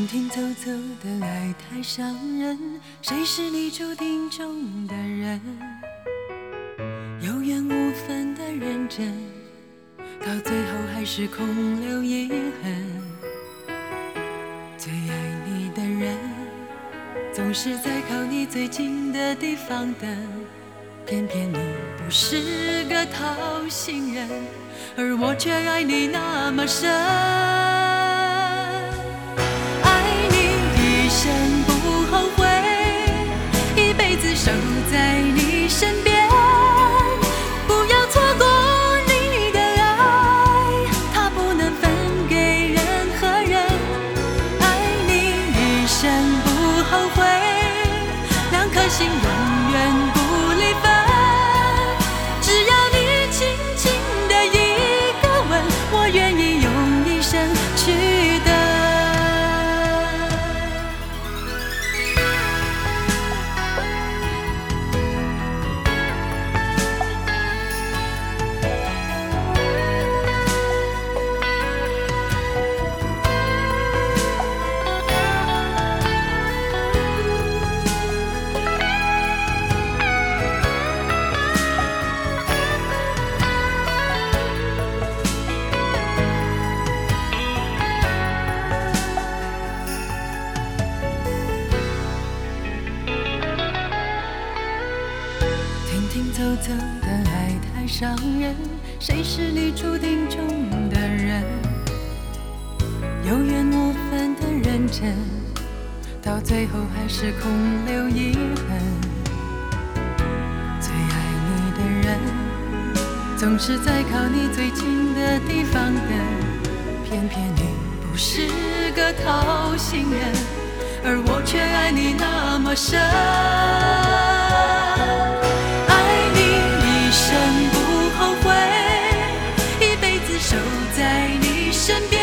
停走走的爱太伤人，谁是你注定中的人？有缘无分的认真，到最后还是空留遗恨。最爱你的人，总是在靠你最近的地方等，偏偏你不是个讨心人，而我却爱你那么深。一生不后悔，一辈子守在你身边，不要错过你的爱，它不能分给任何人。爱你一生不后悔，两颗心永远不离分，只要你轻轻的一个吻，我愿意用一生去等。走走的爱太伤人，谁是你注定中的人？有缘无分的认真，到最后还是空留遗恨。最爱你的人，总是在靠你最近的地方等，偏偏你不是个讨心人，而我却爱你那么深。一生不后悔，一辈子守在你身边。